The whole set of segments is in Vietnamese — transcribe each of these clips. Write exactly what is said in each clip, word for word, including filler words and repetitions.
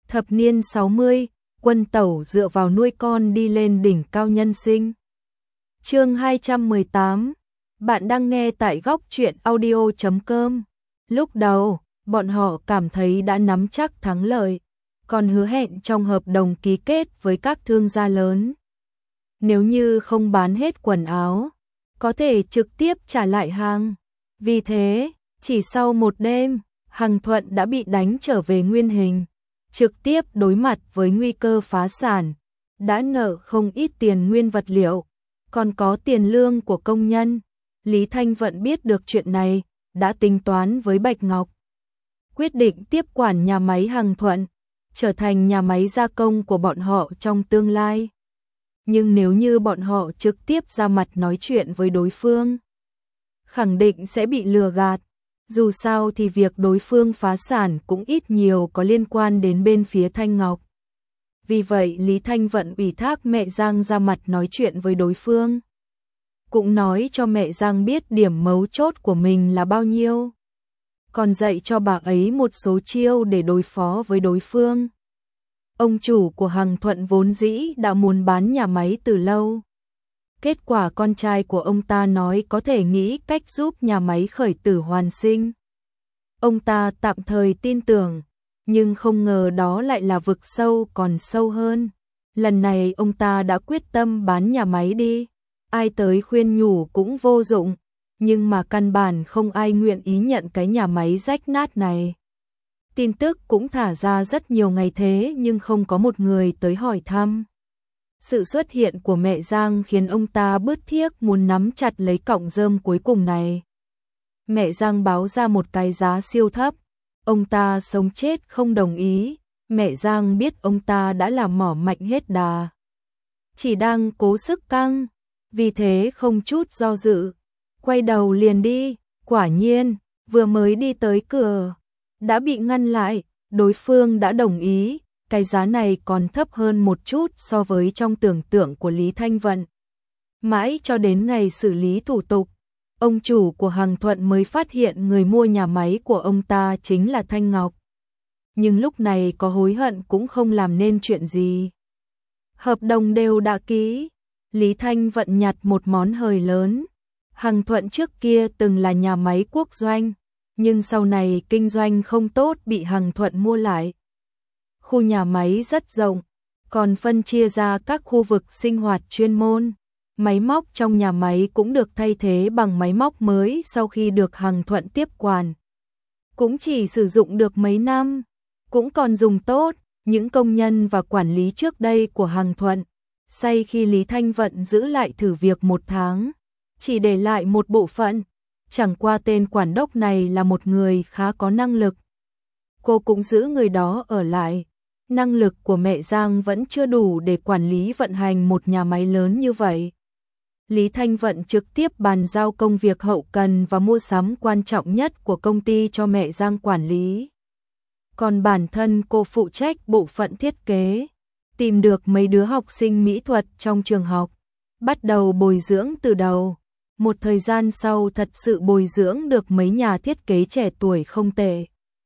Thập niên sáu mươi, Quân Tẩu dựa vào nuôi con đi lên đỉnh cao nhân sinh. Chương hai trăm mười tám. Bạn đang nghe tại góc truyện audio chấm com. Lúc đầu, bọn họ cảm thấy đã nắm chắc thắng lợi, còn hứa hẹn trong hợp đồng ký kết với các thương gia lớn, nếu như không bán hết quần áo, có thể trực tiếp trả lại hàng. Vì thế, chỉ sau một đêm, Hằng Thuận đã bị đánh trở về nguyên hình, trực tiếp đối mặt với nguy cơ phá sản, đã nợ không ít tiền nguyên vật liệu, còn có tiền lương của công nhân. Lý Thanh Vận biết được chuyện này, đã tính toán với Bạch Ngọc, quyết định tiếp quản nhà máy Hằng Thuận, trở thành nhà máy gia công của bọn họ trong tương lai. Nhưng nếu như bọn họ trực tiếp ra mặt nói chuyện với đối phương, khẳng định sẽ bị lừa gạt. Dù sao thì việc đối phương phá sản cũng ít nhiều có liên quan đến bên phía Thanh Ngọc. Vì vậy Lý Thanh Vận ủy thác mẹ Giang ra mặt nói chuyện với đối phương, cũng nói cho mẹ Giang biết điểm mấu chốt của mình là bao nhiêu, còn dạy cho bà ấy một số chiêu để đối phó với đối phương. Ông chủ của Hằng Thuận vốn dĩ đã muốn bán nhà máy từ lâu. Kết quả con trai của ông ta nói có thể nghĩ cách giúp nhà máy khởi tử hoàn sinh. Ông ta tạm thời tin tưởng, nhưng không ngờ đó lại là vực sâu còn sâu hơn. Lần này ông ta đã quyết tâm bán nhà máy đi. Ai tới khuyên nhủ cũng vô dụng, nhưng mà căn bản không ai nguyện ý nhận cái nhà máy rách nát này. Tin tức cũng thả ra rất nhiều ngày thế nhưng không có một người tới hỏi thăm. Sự xuất hiện của mẹ Giang khiến ông ta bứt thiết muốn nắm chặt lấy cọng rơm cuối cùng này. Mẹ Giang báo ra một cái giá siêu thấp, ông ta sống chết không đồng ý. Mẹ Giang biết ông ta đã làm mỏ mạnh hết đà, chỉ đang cố sức căng, vì thế không chút do dự, quay đầu liền đi. Quả nhiên, vừa mới đi tới cửa, đã bị ngăn lại. Đối phương đã đồng ý, cái giá này còn thấp hơn một chút so với trong tưởng tượng của Lý Thanh Vận. Mãi cho đến ngày xử lý thủ tục, ông chủ của Hằng Thuận mới phát hiện người mua nhà máy của ông ta chính là Thanh Ngọc. Nhưng lúc này có hối hận cũng không làm nên chuyện gì. Hợp đồng đều đã ký, Lý Thanh Vận nhặt một món hời lớn. Hằng Thuận trước kia từng là nhà máy quốc doanh, nhưng sau này kinh doanh không tốt bị Hằng Thuận mua lại. Khu nhà máy rất rộng, còn phân chia ra các khu vực sinh hoạt chuyên môn. Máy móc trong nhà máy cũng được thay thế bằng máy móc mới sau khi được Hằng Thuận tiếp quản. Cũng chỉ sử dụng được mấy năm, cũng còn dùng tốt. Những công nhân và quản lý trước đây của Hằng Thuận say khi Lý Thanh Vận giữ lại thử việc một tháng, chỉ để lại một bộ phận. Chẳng qua tên quản đốc này là một người khá có năng lực, cô cũng giữ người đó ở lại. Năng lực của mẹ Giang vẫn chưa đủ để quản lý vận hành một nhà máy lớn như vậy. Lý Thanh Vận trực tiếp bàn giao công việc hậu cần và mua sắm quan trọng nhất của công ty cho mẹ Giang quản lý. Còn bản thân cô phụ trách bộ phận thiết kế, tìm được mấy đứa học sinh mỹ thuật trong trường học, bắt đầu bồi dưỡng từ đầu. Một thời gian sau thật sự bồi dưỡng được mấy nhà thiết kế trẻ tuổi không tệ,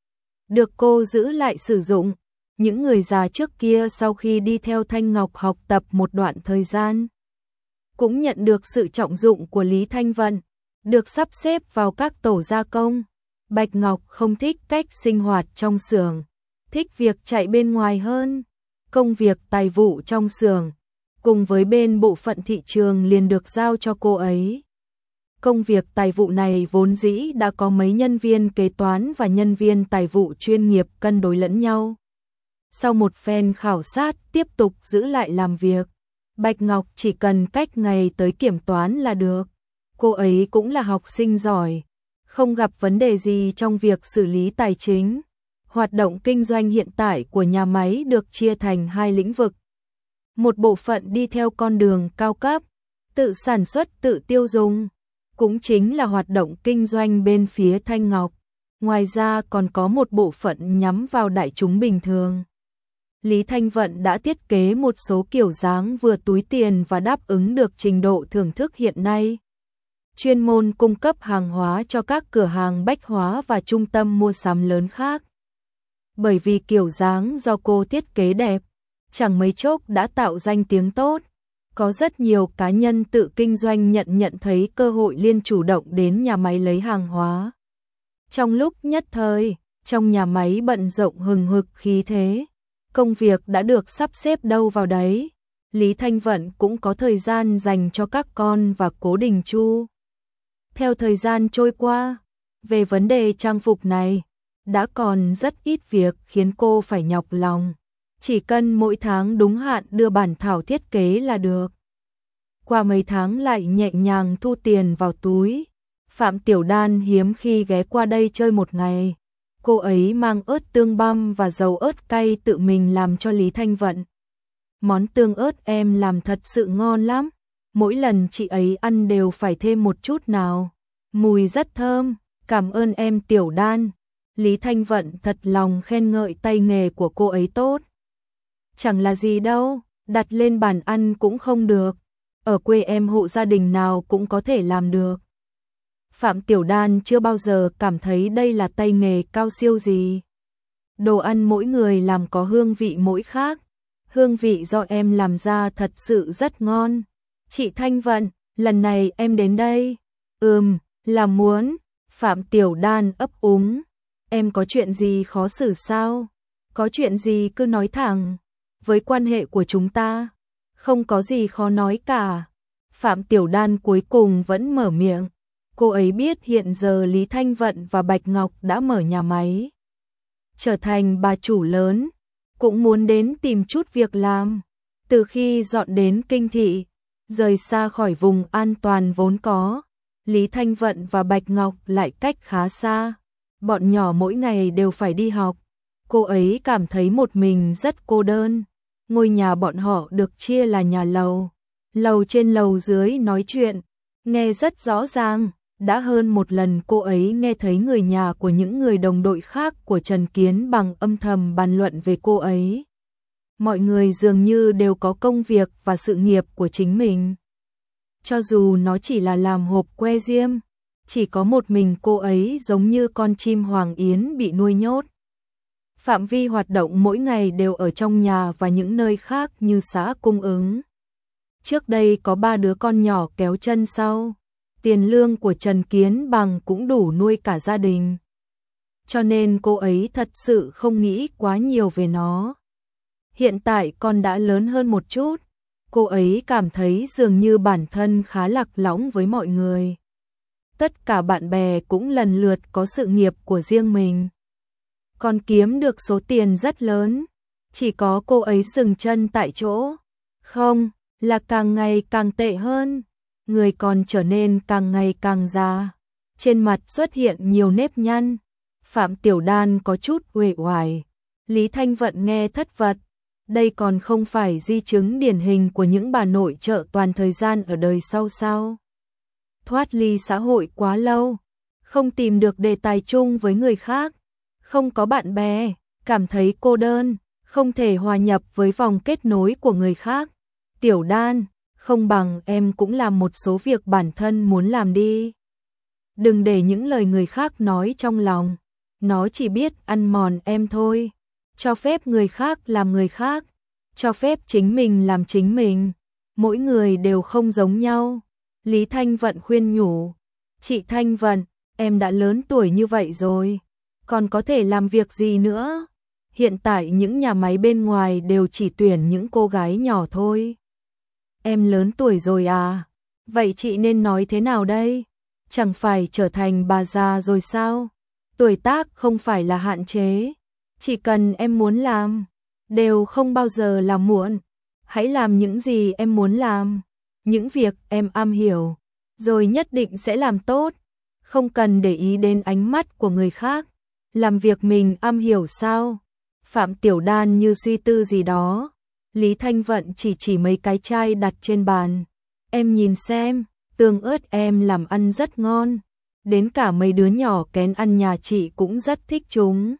được cô giữ lại sử dụng. Những người già trước kia sau khi đi theo Thanh Ngọc học tập một đoạn thời gian, cũng nhận được sự trọng dụng của Lý Thanh Vận, được sắp xếp vào các tổ gia công. Bạch Ngọc không thích cách sinh hoạt trong xưởng, thích việc chạy bên ngoài hơn. Công việc tài vụ trong xưởng cùng với bên bộ phận thị trường liền được giao cho cô ấy. Công việc tài vụ này vốn dĩ đã có mấy nhân viên kế toán và nhân viên tài vụ chuyên nghiệp cân đối lẫn nhau. Sau một phen khảo sát tiếp tục giữ lại làm việc, Bạch Ngọc chỉ cần cách ngày tới kiểm toán là được. Cô ấy cũng là học sinh giỏi, không gặp vấn đề gì trong việc xử lý tài chính. Hoạt động kinh doanh hiện tại của nhà máy được chia thành hai lĩnh vực. Một bộ phận đi theo con đường cao cấp, tự sản xuất tự tiêu dùng, cũng chính là hoạt động kinh doanh bên phía Thanh Ngọc. Ngoài ra còn có một bộ phận nhắm vào đại chúng bình thường. Lý Thanh Vận đã thiết kế một số kiểu dáng vừa túi tiền và đáp ứng được trình độ thưởng thức hiện nay. Chuyên môn cung cấp hàng hóa cho các cửa hàng bách hóa và trung tâm mua sắm lớn khác. bởi vì kiểu dáng do cô thiết kế đẹp, chẳng mấy chốc đã tạo danh tiếng tốt. Có rất nhiều cá nhân tự kinh doanh nhận nhận thấy cơ hội liền chủ động đến nhà máy lấy hàng hóa. Trong lúc nhất thời, trong nhà máy bận rộn hừng hực khí thế, công việc đã được sắp xếp đâu vào đấy. Lý Thanh Vận cũng có thời gian dành cho các con và Cố Đình Chu. Theo thời gian trôi qua, về vấn đề trang phục này, đã còn rất ít việc khiến cô phải nhọc lòng. Chỉ cần mỗi tháng đúng hạn đưa bản thảo thiết kế là được. Qua mấy tháng lại nhẹ nhàng thu tiền vào túi. Phạm Tiểu Đan hiếm khi ghé qua đây chơi một ngày. Cô ấy mang ớt tương băm và dầu ớt cay tự mình làm cho Lý Thanh Vận. Món tương ớt em làm thật sự ngon lắm. Mỗi lần chị ấy ăn đều phải thêm một chút nào. Mùi rất thơm, cảm ơn em Tiểu Đan. Lý Thanh Vận thật lòng khen ngợi tay nghề của cô ấy tốt. Chẳng là gì đâu, đặt lên bàn ăn cũng không được. Ở quê em hộ gia đình nào cũng có thể làm được. Phạm Tiểu Đan chưa bao giờ cảm thấy đây là tay nghề cao siêu gì. Đồ ăn mỗi người làm có hương vị mỗi khác. Hương vị do em làm ra thật sự rất ngon. Chị Thanh Vận, lần này em đến đây. Ừm, là muốn. Phạm Tiểu Đan ấp úng. Em có chuyện gì khó xử sao? Có chuyện gì cứ nói thẳng. Với quan hệ của chúng ta, không có gì khó nói cả. Phạm Tiểu Đan cuối cùng vẫn mở miệng. Cô ấy biết hiện giờ Lý Thanh Vận và Bạch Ngọc đã mở nhà máy, trở thành bà chủ lớn, cũng muốn đến tìm chút việc làm. Từ khi dọn đến Kinh Thị, rời xa khỏi vùng an toàn vốn có, Lý Thanh Vận và Bạch Ngọc lại cách khá xa. Bọn nhỏ mỗi ngày đều phải đi học. Cô ấy cảm thấy một mình rất cô đơn. Ngôi nhà bọn họ được chia là nhà lầu. Lầu trên lầu dưới nói chuyện, nghe rất rõ ràng. Đã hơn một lần cô ấy nghe thấy người nhà của những người đồng đội khác của Trần Kiến Bằng âm thầm bàn luận về cô ấy. Mọi người dường như đều có công việc và sự nghiệp của chính mình. Cho dù nó chỉ là làm hộp que diêm, chỉ có một mình cô ấy giống như con chim hoàng yến bị nuôi nhốt. Phạm vi hoạt động mỗi ngày đều ở trong nhà và những nơi khác như xã cung ứng. Trước đây có ba đứa con nhỏ kéo chân sau. Tiền lương của Trần Kiến Bằng cũng đủ nuôi cả gia đình. Cho nên cô ấy thật sự không nghĩ quá nhiều về nó. Hiện tại con đã lớn hơn một chút. Cô ấy cảm thấy dường như bản thân khá lạc lõng với mọi người. Tất cả bạn bè cũng lần lượt có sự nghiệp của riêng mình. Con kiếm được số tiền rất lớn. Chỉ có cô ấy dừng chân tại chỗ. Không, là càng ngày càng tệ hơn. Người còn trở nên càng ngày càng già. Trên mặt xuất hiện nhiều nếp nhăn. Phạm Tiểu Đan có chút uể oải. Lý Thanh Vận nghe thất vật. Đây còn không phải di chứng điển hình của những bà nội trợ toàn thời gian ở đời sau sao? Thoát ly xã hội quá lâu, không tìm được đề tài chung với người khác, không có bạn bè, cảm thấy cô đơn, không thể hòa nhập với vòng kết nối của người khác. Tiểu Đan, không bằng em cũng làm một số việc bản thân muốn làm đi. Đừng để những lời người khác nói trong lòng, nó chỉ biết ăn mòn em thôi. Cho phép người khác làm người khác, cho phép chính mình làm chính mình. Mỗi người đều không giống nhau. Lý Thanh Vận khuyên nhủ. Chị Thanh Vận, em đã lớn tuổi như vậy rồi, còn có thể làm việc gì nữa? Hiện tại những nhà máy bên ngoài đều chỉ tuyển những cô gái nhỏ thôi. Em lớn tuổi rồi à? Vậy chị nên nói thế nào đây? Chẳng phải trở thành bà già rồi sao? Tuổi tác không phải là hạn chế. Chỉ cần em muốn làm, đều không bao giờ là muộn. Hãy làm những gì em muốn làm, những việc em am hiểu, rồi nhất định sẽ làm tốt. Không cần để ý đến ánh mắt của người khác. Làm việc mình am hiểu sao? Phạm Tiểu Đan như suy tư gì đó. Lý Thanh Vận chỉ chỉ mấy cái chai đặt trên bàn. Em nhìn xem, tương ớt em làm ăn rất ngon. Đến cả mấy đứa nhỏ kén ăn nhà chị cũng rất thích chúng.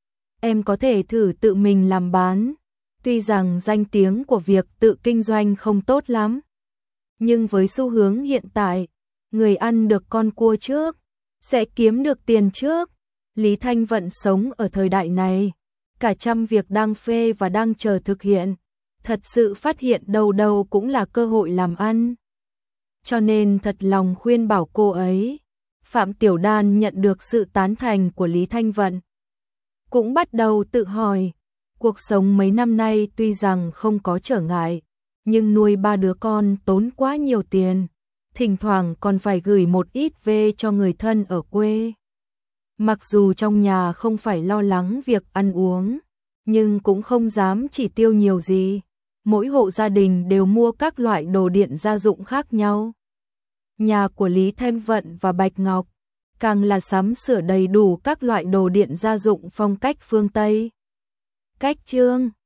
Em có thể thử tự mình làm bán. Tuy rằng danh tiếng của việc tự kinh doanh không tốt lắm, nhưng với xu hướng hiện tại, người ăn được con cua trước, sẽ kiếm được tiền trước. Lý Thanh Vận sống ở thời đại này, cả trăm việc đang phê và đang chờ thực hiện, thật sự phát hiện đâu đâu cũng là cơ hội làm ăn. Cho nên thật lòng khuyên bảo cô ấy. Phạm Tiểu Đan nhận được sự tán thành của Lý Thanh Vận. Cũng bắt đầu tự hỏi, cuộc sống mấy năm nay tuy rằng không có trở ngại, nhưng nuôi ba đứa con tốn quá nhiều tiền, thỉnh thoảng còn phải gửi một ít về cho người thân ở quê. Mặc dù trong nhà không phải lo lắng việc ăn uống, nhưng cũng không dám chỉ tiêu nhiều gì. Mỗi hộ gia đình đều mua các loại đồ điện gia dụng khác nhau. Nhà của Lý Thanh Vận và Bạch Ngọc càng là sắm sửa đầy đủ các loại đồ điện gia dụng phong cách phương Tây. Cách chương